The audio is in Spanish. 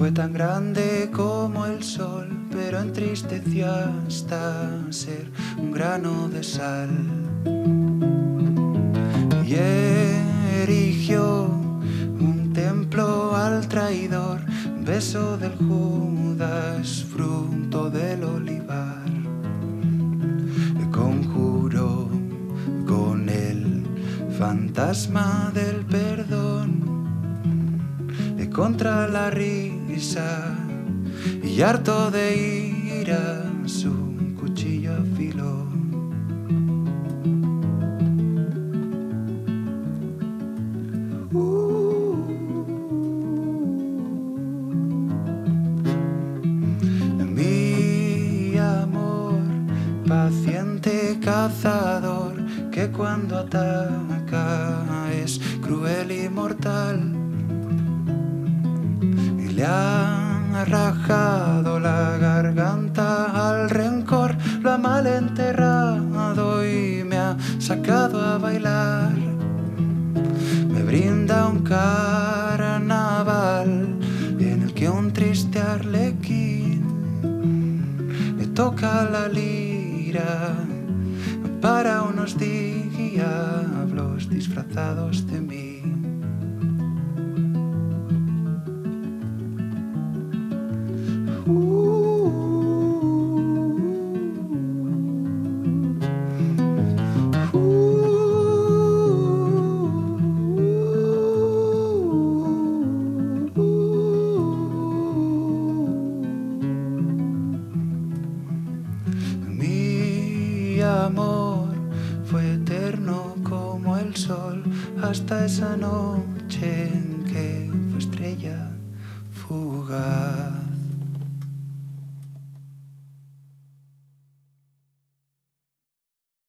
Fue tan grande como el sol, pero entristeció hasta ser un grano de sal. Y erigió un templo al traidor, beso del Judas, fruto del olivar. Conjuró con el fantasma del perdón contra la risa, y harto de ira su cuchillo afiló. Mi amor, paciente cazador, que cuando ataca es cruel y mortal. Le ha rajado la garganta al rencor, lo ha mal enterrado y me ha sacado a bailar. Me brinda un carnaval en el que un triste arlequín me toca la lira para unos diablos disfrazados de mí. Mi amor fue eterno como el sol hasta esa noche en que fue estrella fugaz.